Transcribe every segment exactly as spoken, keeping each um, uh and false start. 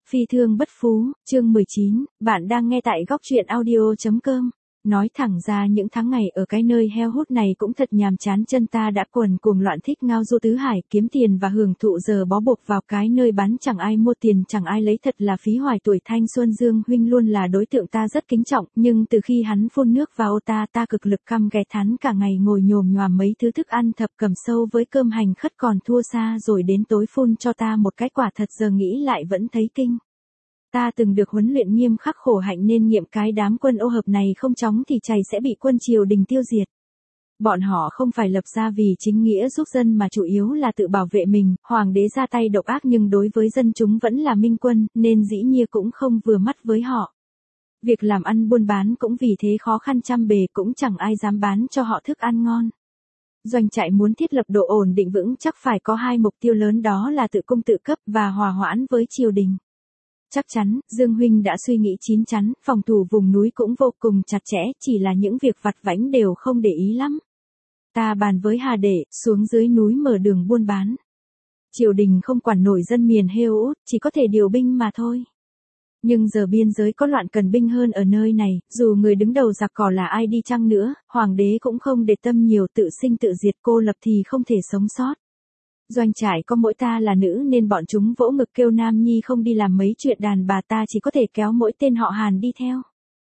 Phi thương bất phú, chương mười chín, bạn đang nghe tại góc truyện audio.com. Nói thẳng ra những tháng ngày ở cái nơi heo hút này cũng thật nhàm chán, chân ta đã quần cuồng loạn thích ngao du tứ hải, kiếm tiền và hưởng thụ, giờ bó buộc vào cái nơi bán chẳng ai mua tiền chẳng ai lấy, thật là phí hoài tuổi thanh xuân. Dương huynh luôn là đối tượng ta rất kính trọng, nhưng từ khi hắn phun nước vào ta ta cực lực căm ghét hắn, cả ngày ngồi nhồm nhoàm mấy thứ thức ăn thập cẩm sâu với cơm hành khất còn thua xa, rồi đến tối phun cho ta một cái quả thật giờ nghĩ lại vẫn thấy kinh. Ta từng được huấn luyện nghiêm khắc khổ hạnh nên nghiệm cái đám quân ô hợp này không chóng thì chày sẽ bị quân triều đình tiêu diệt. Bọn họ không phải lập ra vì chính nghĩa giúp dân mà chủ yếu là tự bảo vệ mình, hoàng đế ra tay độc ác nhưng đối với dân chúng vẫn là minh quân, nên dĩ nhiên cũng không vừa mắt với họ. Việc làm ăn buôn bán cũng vì thế khó khăn trăm bề, cũng chẳng ai dám bán cho họ thức ăn ngon. Doanh trại muốn thiết lập độ ổn định vững chắc phải có hai mục tiêu lớn, đó là tự cung tự cấp và hòa hoãn với triều đình. Chắc chắn, Dương huynh đã suy nghĩ chín chắn, phòng thủ vùng núi cũng vô cùng chặt chẽ, chỉ là những việc vặt vãnh đều không để ý lắm. Ta bàn với Hà Đệ, xuống dưới núi mở đường buôn bán. Triều đình không quản nổi dân miền heo út, chỉ có thể điều binh mà thôi. Nhưng giờ biên giới có loạn cần binh hơn ở nơi này, dù người đứng đầu giặc cỏ là ai đi chăng nữa, hoàng đế cũng không để tâm nhiều, tự sinh tự diệt, cô lập thì không thể sống sót. Doanh trại có mỗi ta là nữ nên bọn chúng vỗ ngực kêu Nam Nhi không đi làm mấy chuyện đàn bà, ta chỉ có thể kéo mỗi tên họ Hàn đi theo.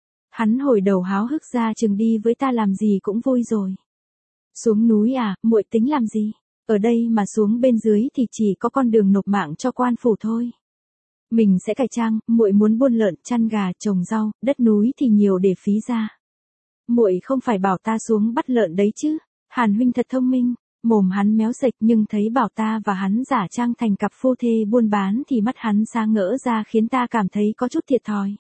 Hắn hồi đầu háo hức ra chừng đi với ta làm gì cũng vui rồi. Xuống núi à, muội tính làm gì? Ở đây mà xuống bên dưới thì chỉ có con đường nộp mạng cho quan phủ thôi. Mình sẽ cải trang, muội muốn buôn lợn, chăn gà, trồng rau, đất núi thì nhiều để phí ra. Muội không phải bảo ta xuống bắt lợn đấy chứ? Hàn huynh thật thông minh. Mồm hắn méo sệch nhưng thấy bảo ta và hắn giả trang thành cặp phu thê buôn bán thì mắt hắn sáng ngỡ ra, khiến ta cảm thấy có chút thiệt thòi.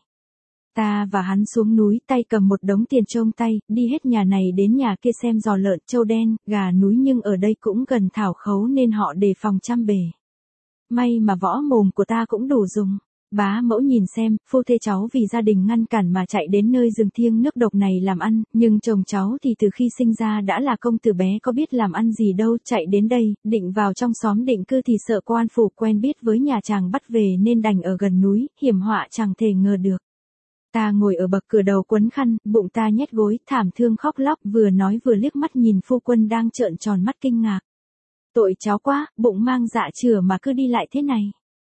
Ta và hắn xuống núi, tay cầm một đống tiền trong tay, đi hết nhà này đến nhà kia xem giò lợn, trâu đen, gà núi, nhưng ở đây cũng gần thảo khấu nên họ đề phòng trăm bề. May mà võ mồm của ta cũng đủ dùng. Bá mẫu nhìn xem, phu thê cháu vì gia đình ngăn cản mà chạy đến nơi rừng thiêng nước độc này làm ăn, nhưng chồng cháu thì từ khi sinh ra đã là công tử bé, có biết làm ăn gì đâu, chạy đến đây, định vào trong xóm định cư thì sợ quan phủ quen biết với nhà chàng bắt về nên đành ở gần núi, hiểm họa chẳng thể ngờ được. Ta ngồi ở bậc cửa đầu quấn khăn, bụng ta nhét gối, thảm thương khóc lóc, vừa nói vừa liếc mắt nhìn phu quân đang trợn tròn mắt kinh ngạc. Tội cháu quá, bụng mang dạ chửa mà cứ đi lại thế này.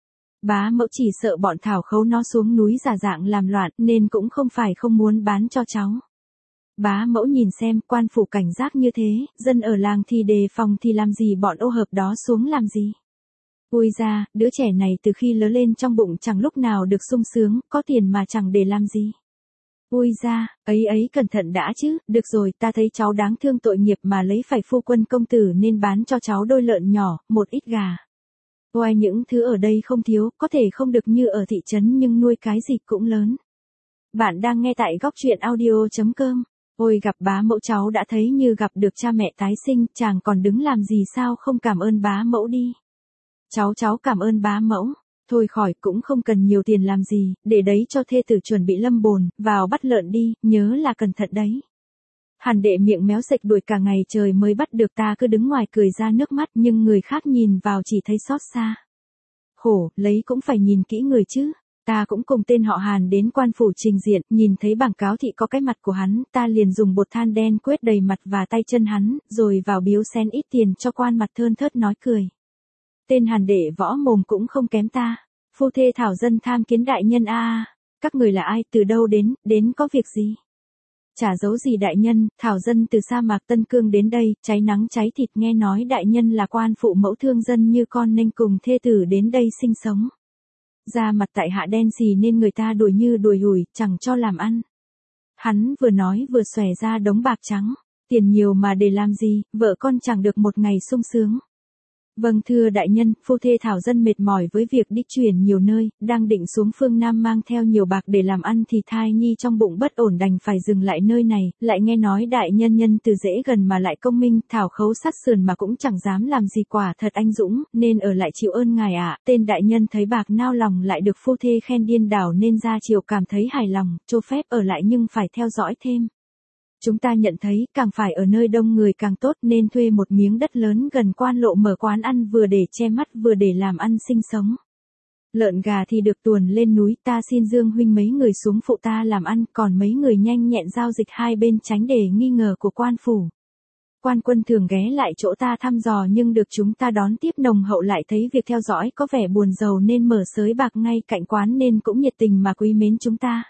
Bá mẫu chỉ sợ bọn thảo khấu nó xuống núi giả dạng làm loạn nên cũng không phải không muốn bán cho cháu. Bá mẫu nhìn xem, quan phủ cảnh giác như thế, dân ở làng thì đề phòng thì làm gì bọn ô hợp đó xuống làm gì. Ui ra, đứa trẻ này từ khi lớn lên trong bụng chẳng lúc nào được sung sướng, có tiền mà chẳng để làm gì. Ui ra, ấy ấy cẩn thận đã chứ, được rồi, ta thấy cháu đáng thương tội nghiệp mà lấy phải phu quân công tử nên bán cho cháu đôi lợn nhỏ, một ít gà. Ôi, những thứ ở đây không thiếu, có thể không được như ở thị trấn nhưng nuôi cái gì cũng lớn. Bạn đang nghe tại góc truyện audio.com. Ôi, gặp bá mẫu cháu đã thấy như gặp được cha mẹ tái sinh, chàng còn đứng làm gì, sao không cảm ơn bá mẫu đi. Cháu cháu cảm ơn bá mẫu. Thôi khỏi, cũng không cần nhiều tiền làm gì, để đấy cho thê tử chuẩn bị lâm bồn, vào bắt lợn đi, nhớ là cẩn thận đấy. Hàn Đệ miệng méo sệch đuổi cả ngày trời mới bắt được, ta cứ đứng ngoài cười ra nước mắt nhưng người khác nhìn vào chỉ thấy xót xa. Khổ, lấy cũng phải nhìn kỹ người chứ. Ta cũng cùng tên họ Hàn đến quan phủ trình diện, nhìn thấy bảng cáo thị có cái mặt của hắn, ta liền dùng bột than đen quét đầy mặt và tay chân hắn, rồi vào biếu xén ít tiền cho quan mặt thơn thớt nói cười. Tên Hàn Đệ võ mồm cũng không kém ta. Phu thê thảo dân tham kiến đại nhân a à. Các người là ai, từ đâu đến, đến có việc gì? Chả giấu gì đại nhân, thảo dân từ sa mạc Tân Cương đến đây, cháy nắng cháy thịt, nghe nói đại nhân là quan phụ mẫu thương dân như con nên cùng thê tử đến đây sinh sống. Da mặt tại hạ đen xì nên người ta đuổi như đuổi hủi, chẳng cho làm ăn. Hắn vừa nói vừa xòe ra đống bạc trắng, tiền nhiều mà để làm gì, vợ con chẳng được một ngày sung sướng. Vâng thưa đại nhân, phu thê thảo dân mệt mỏi với việc đi chuyển nhiều nơi, đang định xuống phương Nam mang theo nhiều bạc để làm ăn thì thai nhi trong bụng bất ổn đành phải dừng lại nơi này, lại nghe nói đại nhân nhân từ dễ gần mà lại công minh, thảo khấu sát sườn mà cũng chẳng dám làm gì, quả thật anh dũng, nên ở lại chịu ơn ngài ạ. Tên đại nhân thấy bạc nao lòng lại được phu thê khen điên đảo nên ra chiều cảm thấy hài lòng, cho phép ở lại nhưng phải theo dõi thêm. Chúng ta nhận thấy càng phải ở nơi đông người càng tốt nên thuê một miếng đất lớn gần quan lộ mở quán ăn vừa để che mắt vừa để làm ăn sinh sống. Lợn gà thì được tuồn lên núi, ta xin Dương huynh mấy người xuống phụ ta làm ăn, còn mấy người nhanh nhẹn giao dịch hai bên tránh để nghi ngờ của quan phủ. Quan quân thường ghé lại chỗ ta thăm dò nhưng được chúng ta đón tiếp nồng hậu, lại thấy việc theo dõi có vẻ buồn rầu nên mở sới bạc ngay cạnh quán nên cũng nhiệt tình mà quý mến chúng ta.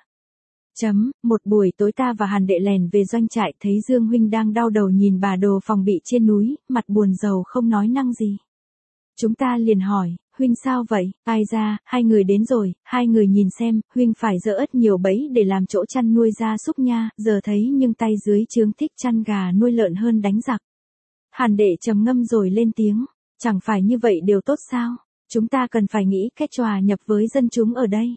Chấm, một buổi tối ta và Hàn đệ lèn về doanh trại, thấy Dương huynh đang đau đầu nhìn bà đồ phòng bị trên núi, mặt buồn rầu không nói năng gì. Chúng ta liền hỏi, huynh sao vậy? Ai ra, hai người đến rồi, hai người nhìn xem, huynh phải dỡ ớt nhiều bẫy để làm chỗ chăn nuôi gia súc nha, giờ thấy nhưng tay dưới trướng thích chăn gà nuôi lợn hơn đánh giặc. Hàn đệ trầm ngâm rồi lên tiếng, chẳng phải như vậy đều tốt sao? Chúng ta cần phải nghĩ cách tròa nhập với dân chúng ở đây.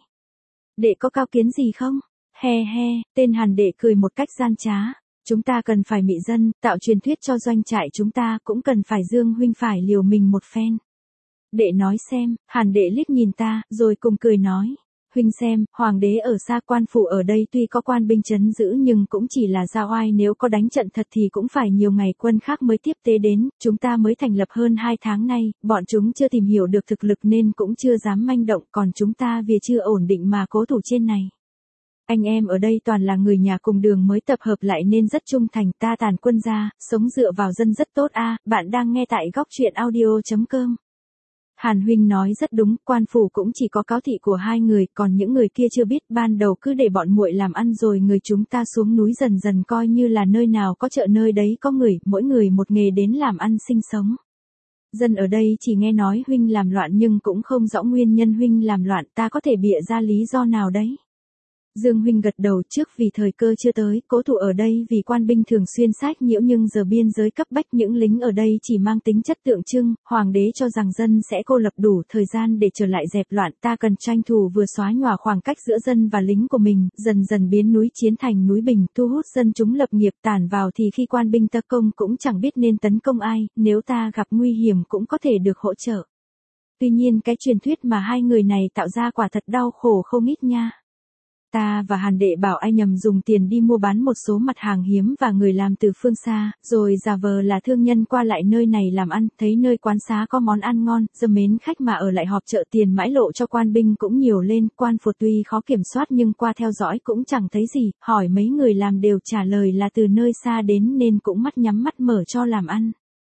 Đệ có cao kiến gì không? He he, tên Hàn đệ cười một cách gian trá. Chúng ta cần phải mị dân, tạo truyền thuyết cho doanh trại chúng ta, cũng cần phải Dương huynh phải liều mình một phen. Đệ nói xem, Hàn đệ liếc nhìn ta, rồi cùng cười nói. Huynh xem, hoàng đế ở xa, quan phủ ở đây tuy có quan binh trấn giữ nhưng cũng chỉ là giao oai, nếu có đánh trận thật thì cũng phải nhiều ngày quân khác mới tiếp tế đến, chúng ta mới thành lập hơn hai tháng nay, bọn chúng chưa tìm hiểu được thực lực nên cũng chưa dám manh động, còn chúng ta vì chưa ổn định mà cố thủ trên này. Anh em ở đây toàn là người nhà cùng đường mới tập hợp lại nên rất trung thành, ta tàn quân ra, sống dựa vào dân rất tốt a. Bạn đang nghe tại góc truyện audio chấm com. Hàn huynh nói rất đúng, quan phủ cũng chỉ có cáo thị của hai người, còn những người kia chưa biết, ban đầu cứ để bọn muội làm ăn rồi người chúng ta xuống núi dần dần coi như là nơi nào có chợ nơi đấy có người, mỗi người một nghề đến làm ăn sinh sống. Dân ở đây chỉ nghe nói huynh làm loạn nhưng cũng không rõ nguyên nhân huynh làm loạn, ta có thể bịa ra lý do nào đấy. Dương huynh gật đầu, trước vì thời cơ chưa tới, cố thủ ở đây vì quan binh thường xuyên sách nhiễu, nhưng giờ biên giới cấp bách những lính ở đây chỉ mang tính chất tượng trưng, hoàng đế cho rằng dân sẽ cô lập đủ thời gian để trở lại dẹp loạn, ta cần tranh thủ vừa xóa nhòa khoảng cách giữa dân và lính của mình, dần dần biến núi chiến thành núi bình, thu hút dân chúng lập nghiệp, tản vào thì khi quan binh tấn công cũng chẳng biết nên tấn công ai, nếu ta gặp nguy hiểm cũng có thể được hỗ trợ. Tuy nhiên cái truyền thuyết mà hai người này tạo ra quả thật đau khổ không ít nha. Ta và Hàn đệ bảo ai nhầm dùng tiền đi mua bán một số mặt hàng hiếm và người làm từ phương xa, rồi giả vờ là thương nhân qua lại nơi này làm ăn, thấy nơi quán xá có món ăn ngon, dâm mến khách mà ở lại họp chợ, tiền mãi lộ cho quan binh cũng nhiều lên, quan phủ tuy khó kiểm soát nhưng qua theo dõi cũng chẳng thấy gì, hỏi mấy người làm đều trả lời là từ nơi xa đến nên cũng mắt nhắm mắt mở cho làm ăn.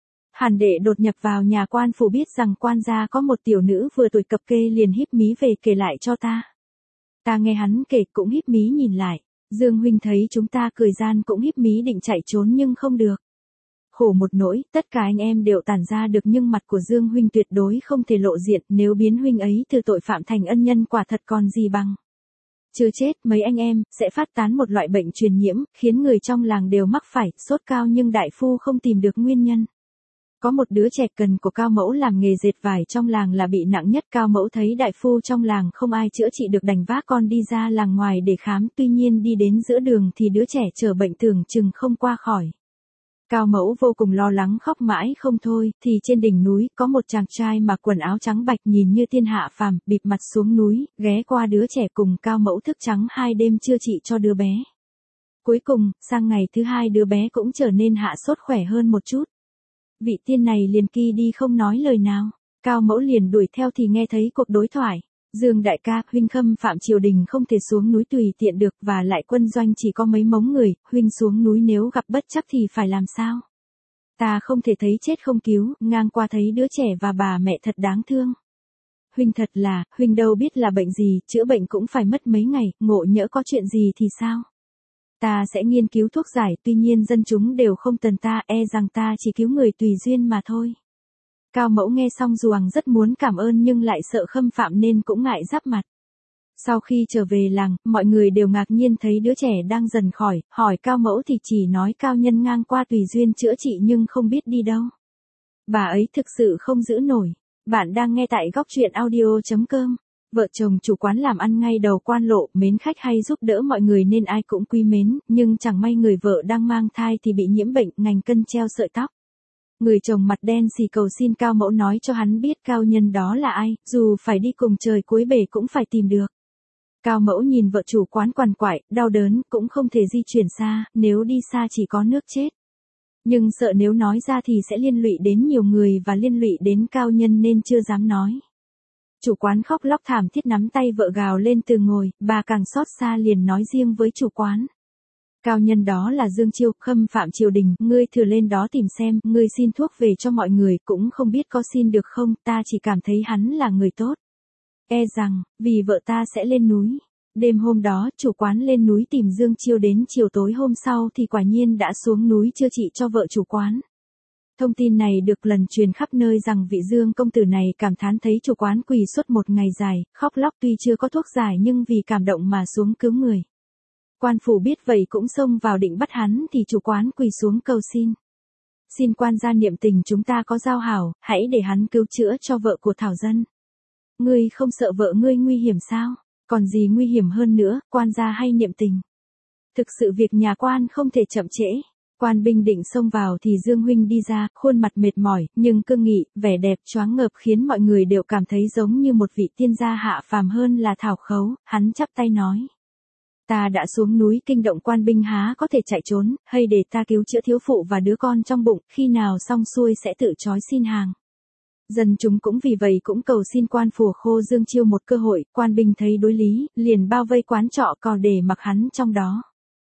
Hàn đệ đột nhập vào nhà quan phủ biết rằng quan gia có một tiểu nữ vừa tuổi cập kê liền híp mí về kể lại cho ta. Ta nghe hắn kể cũng híp mí nhìn lại, Dương huynh thấy chúng ta cười gian cũng híp mí định chạy trốn nhưng không được. Khổ một nỗi, tất cả anh em đều tản ra được nhưng mặt của Dương huynh tuyệt đối không thể lộ diện, nếu biến huynh ấy từ tội phạm thành ân nhân quả thật còn gì bằng. Chưa chết, mấy anh em sẽ phát tán một loại bệnh truyền nhiễm, khiến người trong làng đều mắc phải, sốt cao nhưng đại phu không tìm được nguyên nhân. Có một đứa trẻ cần của Cao mẫu làm nghề dệt vải trong làng là bị nặng nhất, Cao mẫu thấy đại phu trong làng không ai chữa trị được đành vác con đi ra làng ngoài để khám, tuy nhiên đi đến giữa đường thì đứa trẻ chở bệnh tưởng chừng không qua khỏi. Cao mẫu vô cùng lo lắng khóc mãi không thôi, thì trên đỉnh núi có một chàng trai mặc quần áo trắng bạch nhìn như thiên hạ phàm, bịt mặt xuống núi, ghé qua đứa trẻ cùng Cao mẫu thức trắng hai đêm chữa trị cho đứa bé. Cuối cùng, sang ngày thứ hai đứa bé cũng trở nên hạ sốt khỏe hơn một chút. Vị tiên này liền kỳ đi không nói lời nào, Cao mẫu liền đuổi theo thì nghe thấy cuộc đối thoại. Dương đại ca, huynh khâm phạm triều đình không thể xuống núi tùy tiện được, và lại quân doanh chỉ có mấy mống người, huynh xuống núi nếu gặp bất trắc thì phải làm sao? Ta không thể thấy chết không cứu, ngang qua thấy đứa trẻ và bà mẹ thật đáng thương. Huynh thật là, huynh đâu biết là bệnh gì, chữa bệnh cũng phải mất mấy ngày, ngộ nhỡ có chuyện gì thì sao? Ta sẽ nghiên cứu thuốc giải, tuy nhiên dân chúng đều không cần ta, e rằng ta chỉ cứu người tùy duyên mà thôi. Cao mẫu nghe xong ruồng rất muốn cảm ơn nhưng lại sợ khâm phạm nên cũng ngại giáp mặt. Sau khi trở về làng, mọi người đều ngạc nhiên thấy đứa trẻ đang dần khỏi, hỏi Cao mẫu thì chỉ nói Cao nhân ngang qua tùy duyên chữa trị nhưng không biết đi đâu. Bà ấy thực sự không giữ nổi. Bạn đang nghe tại góc truyện audio chấm com. Vợ chồng chủ quán làm ăn ngay đầu quan lộ, mến khách hay giúp đỡ mọi người nên ai cũng quý mến, nhưng chẳng may người vợ đang mang thai thì bị nhiễm bệnh, ngành cân treo sợi tóc. Người chồng mặt đen xì cầu xin Cao mẫu nói cho hắn biết cao nhân đó là ai, dù phải đi cùng trời cuối bể cũng phải tìm được. Cao mẫu nhìn vợ chủ quán quằn quại, đau đớn, cũng không thể di chuyển xa, nếu đi xa chỉ có nước chết. Nhưng sợ nếu nói ra thì sẽ liên lụy đến nhiều người và liên lụy đến cao nhân nên chưa dám nói. Chủ quán khóc lóc thảm thiết nắm tay vợ gào lên từ ngồi, bà càng xót xa liền nói riêng với chủ quán. Cao nhân đó là Dương Chiêu, khâm phạm triều đình, ngươi thử lên đó tìm xem, ngươi xin thuốc về cho mọi người, cũng không biết có xin được không, ta chỉ cảm thấy hắn là người tốt. E rằng, vì vợ ta sẽ lên núi. Đêm hôm đó, chủ quán lên núi tìm Dương Chiêu đến chiều tối hôm sau thì quả nhiên đã xuống núi chữa trị cho vợ chủ quán. Thông tin này được lần truyền khắp nơi rằng vị Dương công tử này cảm thán thấy chủ quán quỳ suốt một ngày dài, khóc lóc tuy chưa có thuốc giải nhưng vì cảm động mà xuống cứu người. Quan phủ biết vậy cũng xông vào định bắt hắn thì chủ quán quỳ xuống cầu xin. Xin quan gia niệm tình chúng ta có giao hảo, hãy để hắn cứu chữa cho vợ của Thảo dân. Ngươi không sợ vợ ngươi nguy hiểm sao? Còn gì nguy hiểm hơn nữa, quan gia hay niệm tình. Thực sự việc nhà quan không thể chậm trễ. Quan binh định xông vào thì Dương huynh đi ra, khuôn mặt mệt mỏi, nhưng cương nghị, vẻ đẹp choáng ngợp khiến mọi người đều cảm thấy giống như một vị tiên gia hạ phàm hơn là Thảo Khấu, hắn chắp tay nói. Ta đã xuống núi kinh động quan binh há có thể chạy trốn, hay để ta cứu chữa thiếu phụ và đứa con trong bụng, khi nào xong xuôi sẽ tự trói xin hàng. Dân chúng cũng vì vậy cũng cầu xin quan phù khô Dương Chiêu một cơ hội, quan binh thấy đối lý, liền bao vây quán trọ cò để mặc hắn trong đó.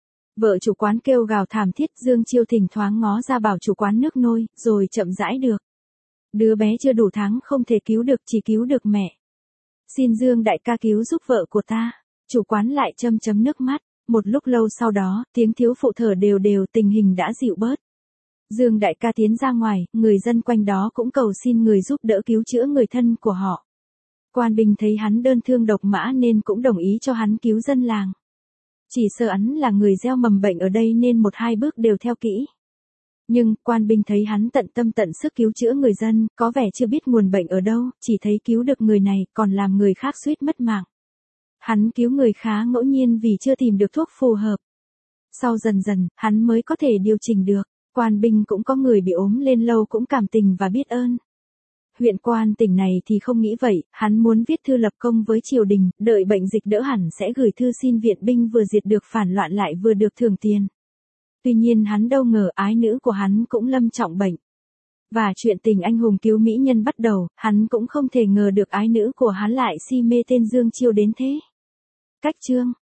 Vợ chủ quán kêu gào thảm thiết, Dương Chiêu thỉnh thoảng ngó ra bảo chủ quán nước nôi, rồi chậm rãi được. Đứa bé chưa đủ tháng không thể cứu được, chỉ cứu được mẹ. Xin Dương đại ca cứu giúp vợ của ta. Chủ quán lại châm chấm nước mắt, một lúc lâu sau đó, tiếng thiếu phụ thở đều đều, tình hình đã dịu bớt. Dương đại ca tiến ra ngoài, người dân quanh đó cũng cầu xin người giúp đỡ cứu chữa người thân của họ. Quan binh thấy hắn đơn thương độc mã nên cũng đồng ý cho hắn cứu dân làng. Chỉ sợ hắn là người gieo mầm bệnh ở đây nên một hai bước đều theo kỹ. Nhưng, quan binh thấy hắn tận tâm tận sức cứu chữa người dân, có vẻ chưa biết nguồn bệnh ở đâu, chỉ thấy cứu được người này, còn làm người khác suýt mất mạng. Hắn cứu người khá ngẫu nhiên vì chưa tìm được thuốc phù hợp. Sau dần dần, hắn mới có thể điều chỉnh được. Quan binh cũng có người bị ốm lên lâu cũng cảm tình và biết ơn. Huyện quan tỉnh này thì không nghĩ vậy, hắn muốn viết thư lập công với triều đình, đợi bệnh dịch đỡ hẳn sẽ gửi thư xin viện binh vừa diệt được phản loạn lại vừa được thưởng tiền. Tuy nhiên hắn đâu ngờ ái nữ của hắn cũng lâm trọng bệnh. Và chuyện tình anh hùng cứu mỹ nhân bắt đầu, hắn cũng không thể ngờ được ái nữ của hắn lại si mê tên Dương Chiêu đến thế. Cách chương